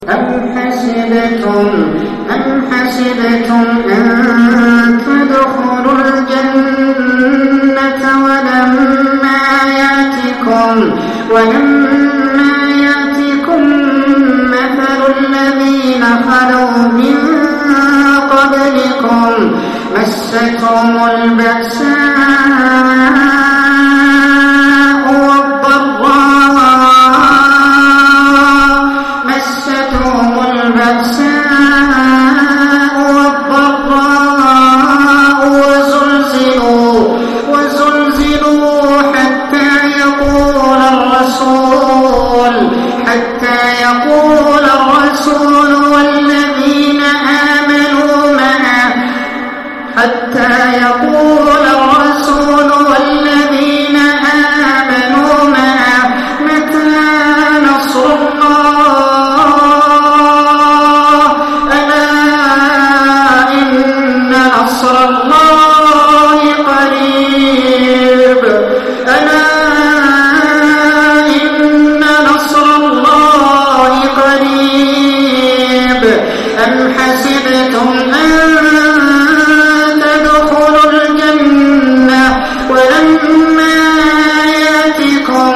أم حسبتم أن تدخلوا الجنة ولما يأتكم مثل الذين خلوا من قبلكم مستهم البأساء والضراء وزلزلوا حتى يقول الرسول والذين آمنوا معه متى نصر الله ألا إن نصر الله قريب أم حسبتم أن تدخلوا الجنة ولما يأتكم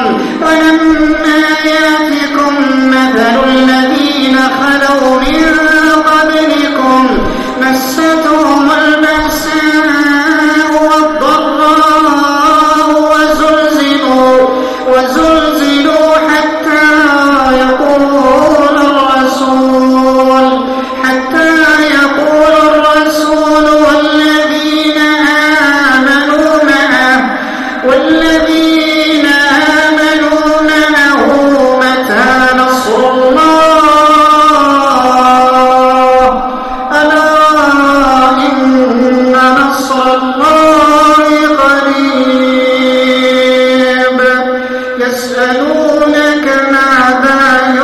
مثل الذين خلوا من قبلكم مستهم البأساء والضراء وزلزلوا حتى يقول الرسول والذين آمنوا معه متى نصر الله ألا إن نصر الله قريب يسألونك ماذا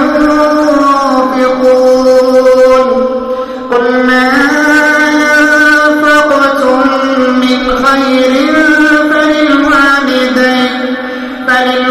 ينفقون قل ما أنفقتم من خير فللوالدين